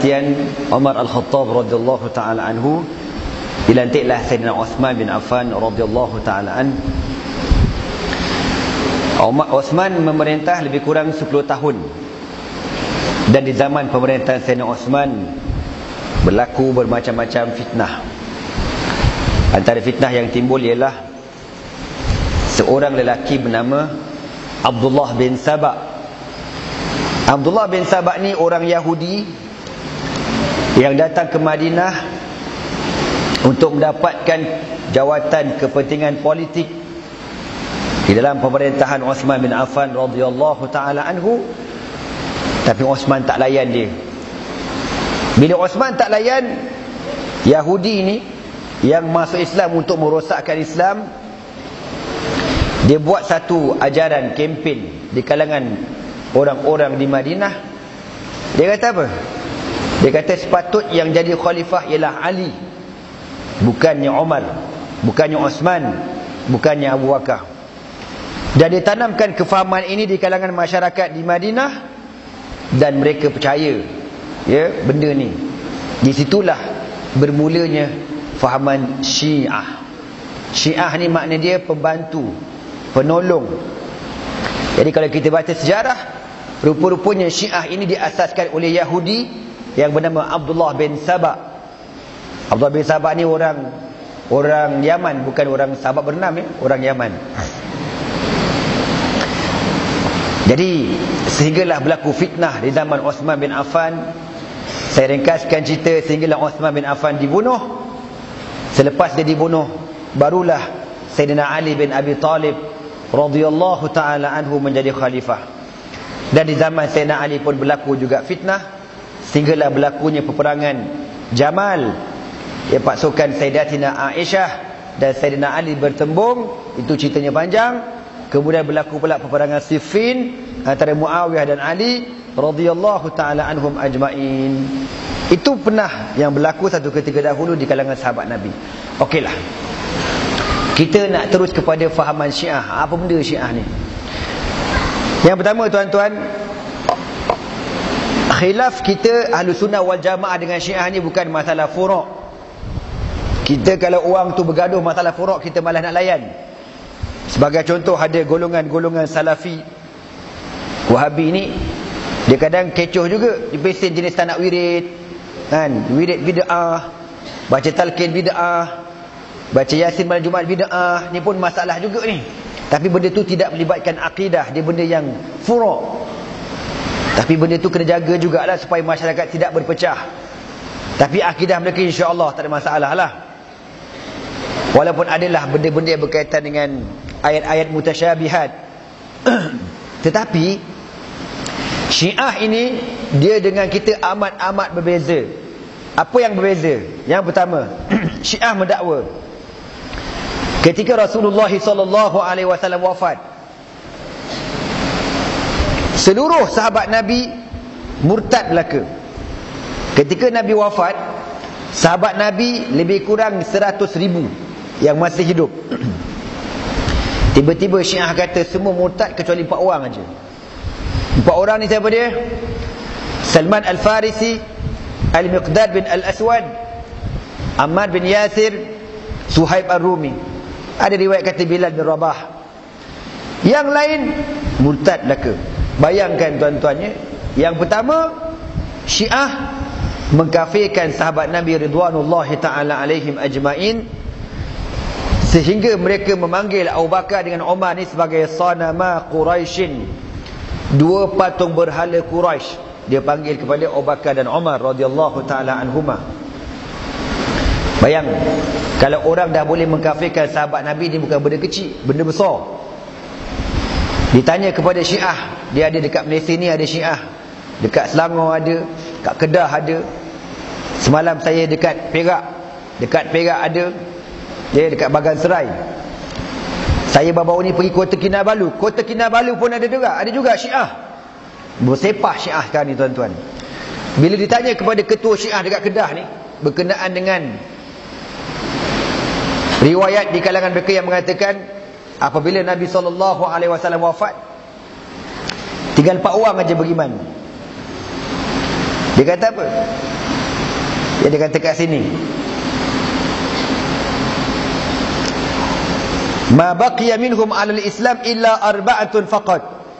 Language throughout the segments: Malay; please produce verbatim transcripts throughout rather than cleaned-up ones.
kematian Umar Al-Khattab radhiyallahu taala anhu, dilantiklah Sayyidina Uthman bin Affan radhiyallahu taala an. Umar Uthman memerintah lebih kurang sepuluh tahun. Dan di zaman pemerintahan Sayyidina Uthman berlaku bermacam-macam fitnah. Antara fitnah yang timbul ialah seorang lelaki bernama Abdullah bin Sabah. Abdullah bin Sabah ni orang Yahudi yang datang ke Madinah untuk mendapatkan jawatan kepentingan politik di dalam pemerintahan Uthman bin Affan radhiyallahu taala anhu. Tapi Uthman tak layan dia. Bila Uthman tak layan, Yahudi ni yang masuk Islam untuk merosakkan Islam, dia buat satu ajaran kempen di kalangan orang-orang di Madinah. Dia kata apa? Dia kata sepatut yang jadi khalifah ialah Ali, bukannya Umar, bukannya Uthman, bukannya Abu Bakar. Dan dia tanamkan kefahaman ini di kalangan masyarakat di Madinah, dan mereka percaya ya benda ni. Di situlah bermulanya fahaman Syiah. Syiah ni makna dia pembantu, penolong. Jadi kalau kita baca sejarah, rupa-rupanya Syiah ini diasaskan oleh Yahudi yang bernama Abdullah bin Sabah. Abdullah bin Sabah ni orang orang Yaman, bukan orang Sabah bernam ya, orang Yaman. Jadi sehinggalah berlaku fitnah di zaman Uthman bin Affan. Saya ringkaskan cerita, sehinggalah Uthman bin Affan dibunuh. Selepas dia dibunuh, barulah Sayyidina Ali bin Abi Talib radhiyallahu taala anhu menjadi khalifah. Dan di zaman Sayyidina Ali pun berlaku juga fitnah, sehinggalah berlakunya peperangan Jamal, ya, pasukan Sayyidatina Aisyah dan Sayyidina Ali bertembung. Itu ceritanya panjang. Kemudian berlaku pula peperangan Siffin antara Muawiyah dan Ali radhiyallahu taala anhum ajmain. Itu pernah yang berlaku satu ketika dahulu di kalangan sahabat Nabi. Okeylah, kita nak terus kepada fahaman Syiah. Apa benda Syiah ni? Yang pertama tuan-tuan, khilaf kita Ahlus Sunnah wal Jamaah dengan Syiah ni bukan masalah furuk. Kita kalau orang tu bergaduh masalah furuk, kita malah nak layan. Sebagai contoh, ada golongan-golongan Salafi Wahabi ni, dia kadang kecoh juga. Dia pesen jenis tak nak wirid, kan? Wirid bid'ah, baca talqin bid'ah, baca Yasin malam Jumaat bid'ah. Ni pun masalah juga ni. Tapi benda tu tidak melibatkan akidah, dia benda yang furuk. Tapi benda tu kena jaga jugalah supaya masyarakat tidak berpecah. Tapi akidah mereka insya-Allah tak ada masalah lah. Walaupun adalah benda-benda yang berkaitan dengan ayat-ayat mutasyabihat. Tetapi Syiah ini, dia dengan kita amat-amat berbeza. Apa yang berbeza? Yang pertama, Syiah mendakwa ketika Rasulullah sallallahu alaihi wasallam wafat, seluruh sahabat Nabi murtad belaka. Ketika Nabi wafat, sahabat Nabi lebih kurang seratus ribu yang masih hidup. Tiba-tiba Syiah kata semua murtad kecuali empat orang aja. Empat orang ni siapa dia? Salman Al-Farisi, Al-Miqdad bin Al-Aswad, Ammar bin Yasir, Suhaib Ar-Rumi. Ada riwayat kata Bilal bin Rabah. Yang lain murtad belaka. Bayangkan tuan-tuannya, yang pertama Syiah mengkafirkan sahabat Nabi ridwanullahi ta'ala alaihim ajmain, sehingga mereka memanggil Abu Bakar dengan Umar ni sebagai sanama Quraisyin, dua patung berhala Quraisy. Dia panggil kepada Abu Bakar dan Umar radhiyallahu taala anhuma. Bayang, kalau orang dah boleh mengkafirkan sahabat Nabi, ni bukan benda kecil, benda besar. Ditanya kepada Syiah, dia ada dekat Malaysia ni ada Syiah, dekat Selangor ada, dekat Kedah ada. Semalam saya dekat Perak, dekat Perak ada, dia dekat Bagan Serai. Saya baru-baru ni pergi Kota Kinabalu. Kota Kinabalu pun ada juga, ada juga Syiah. Bersepah Syiah sekarang ni tuan-tuan. Bila ditanya kepada ketua Syiah dekat Kedah ni berkenaan dengan riwayat di kalangan mereka yang mengatakan apabila Nabi sallallahu alaihi wasallam wafat, tinggal empat orang aja beriman. Dia kata apa? Dia kata kat sini, ma baqiya minhum 'alal Islam illa arba'atun faqat.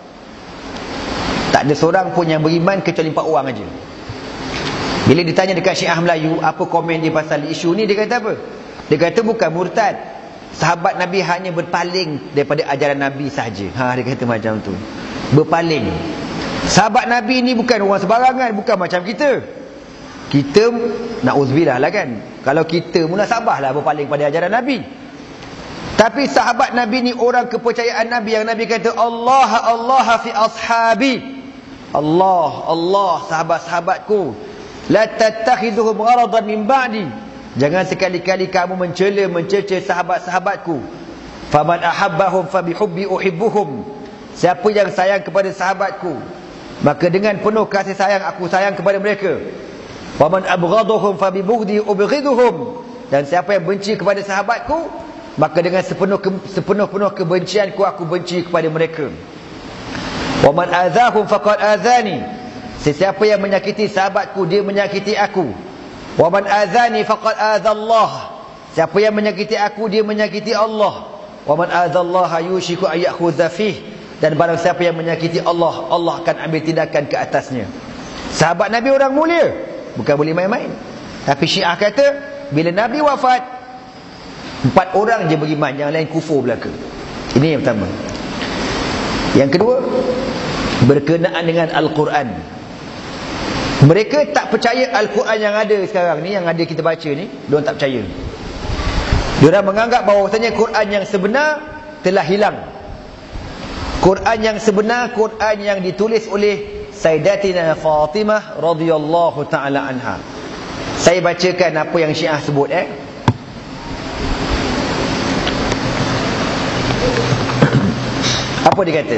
Tak ada seorang pun yang beriman kecuali empat orang aja. Bila ditanya dekat Syiah Melayu, apa komen dia pasal isu ni, dia kata apa? Dia kata bukan murtad. Sahabat Nabi hanya berpaling daripada ajaran Nabi sahaja. Ha, dia kata macam tu. Berpaling. Sahabat Nabi ni bukan orang sebarangan, bukan macam kita. Kita na'udzubillah lah kan. Kalau kita munasabah lah berpaling pada ajaran Nabi. Tapi sahabat Nabi ni orang kepercayaan Nabi, yang Nabi kata Allah Allah fi ashabi. Allah Allah sahabat-sahabatku. La tattakhiduhum gharadan min ba'di. Jangan sekali-kali kamu mencela mencerca sahabat-sahabatku. Faman ahabbahum fabihubbi uhibbuhum. Siapa yang sayang kepada sahabatku, maka dengan penuh kasih sayang aku sayang kepada mereka. Waman abghadahum fabibughdi ubghiduhum. Dan siapa yang benci kepada sahabatku, maka dengan sepenuh sepenuh-penuh kebencianku aku benci kepada mereka. Waman azahum faqad azani. Sesiapa yang menyakiti sahabatku, dia menyakiti aku. Waman azani faqad azallah. Siapa yang menyakiti aku, dia menyakiti Allah. Waman azallaha yushiku ayakhudha fih. Dan barang siapa yang menyakiti Allah, Allah akan ambil tindakan ke atasnya. Sahabat Nabi orang mulia, bukan boleh main-main. Tapi Syiah kata, bila Nabi wafat, empat orang je beriman, yang lain kufur belaka. Ini yang pertama. Yang kedua, berkenaan dengan Al-Quran. Mereka tak percaya Al-Quran yang ada sekarang ni, yang ada kita baca ni, diorang tak percaya. Diorang menganggap bahawasanya Quran yang sebenar telah hilang. Quran yang sebenar, Quran yang ditulis oleh Sayyidatina Fatimah radhiyallahu ta'ala anha. Saya bacakan apa yang Syiah sebut eh. Apa dia kata?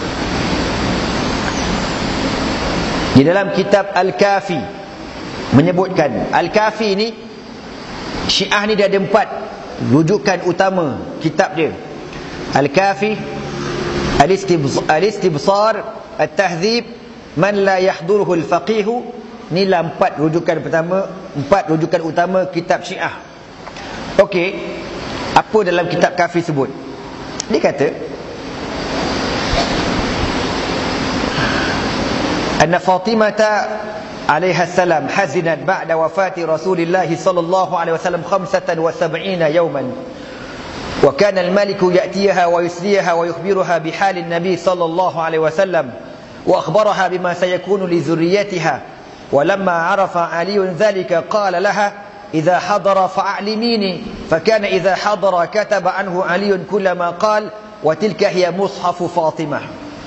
Di dalam kitab Al-Kafi menyebutkan, Al-Kafi ni Syiah ni dia ada empat rujukan utama kitab dia. Al-Kafi, Al-Istibsar, At-Tahdzib, Man la yahduruhu al-faqih. Inilah empat rujukan pertama, empat rujukan utama kitab Syiah. Okey, apa dalam kitab Kafi sebut? Dia kata anna Fatimah alaiha salam hazinat ba'da wafati Rasulillah sallallahu alaihi wasallam khamsatan wa sab'ina yawman. Wa kana al-malik ya'tiha wa yusliha wa yukhbiruha bihal an-nabi sallallahu alaihi wasallam wa akhbaraha bima sayakunu li dhurriyyatiha. Wa lamma 'arafa 'Ali dhalika qala laha idha hadara fa'alimini. Fa kana idha hadara kataba anhu 'Ali kullama qala wa tilka hiya mushaf Fatimah.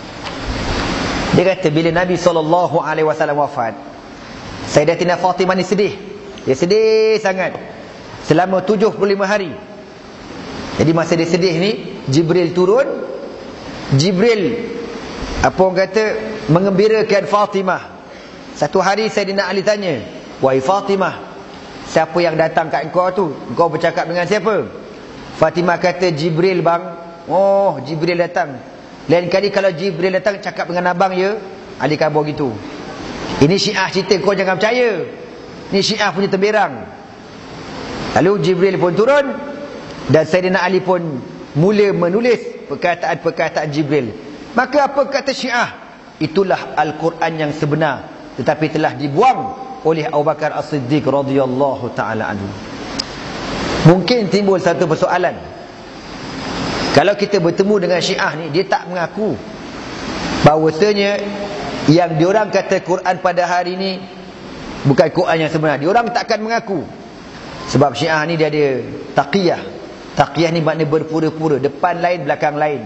Dia kata bila Nabi sallallahu alaihi wasallam wafat, Sayyidatina Fatimah ni sedih. Dia sedih sangat selama tujuh puluh lima hari. Jadi masa dia sedih ni, Jibril turun. Jibril apa orang kata mengembirakan Fatimah. Satu hari Sayyidina Ali tanya, "Wahai Fatimah, siapa yang datang kat engkau tu? Engkau bercakap dengan siapa?" Fatimah kata, "Jibril bang." "Oh, Jibril datang." Lain kali kalau Jibril datang cakap dengan abang ya. Ali khabar gitu. Ini Syiah cerita, kau jangan percaya. Ini Syiah punya temberang. Lalu Jibril pun turun dan Sayyidina Ali pun mula menulis perkataan-perkataan Jibril. Maka apa kata Syiah? Itulah Al-Quran yang sebenar, tetapi telah dibuang oleh Abu Bakar As-Siddiq radhiyallahu taala anhu. Mungkin timbul satu persoalan. Kalau kita bertemu dengan Syiah ni, dia tak mengaku bahawasanya yang diorang kata Quran pada hari ni bukan Quran yang sebenar. Diorang takkan mengaku. Sebab Syiah ni dia ada taqiyah. Taqiyah ni makna berpura-pura, depan lain belakang lain.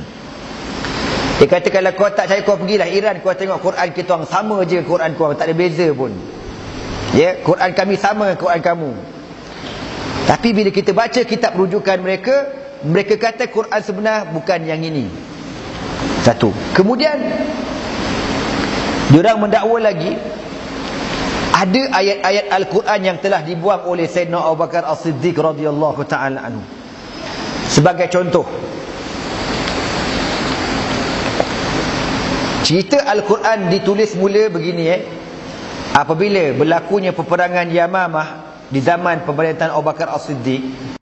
Dia kata kalau kau tak percaya, kau pergilah Iran, kau tengok Quran kita orang sama je, Quran kau tak ada beza pun. Ya, Quran kami sama dengan Quran kamu. Tapi bila kita baca kitab rujukan mereka, mereka kata Quran sebenar bukan yang ini. Satu. Kemudian diorang mendakwa lagi ada ayat-ayat Al-Quran yang telah dibuang oleh Sayyidina Abu Bakar As-Siddiq radhiyallahu ta'ala anhu. Sebagai contoh, cerita Al-Quran ditulis mula begini eh. apabila berlakunya peperangan Yamamah di zaman pemerintahan Abu Bakar As-Siddiq,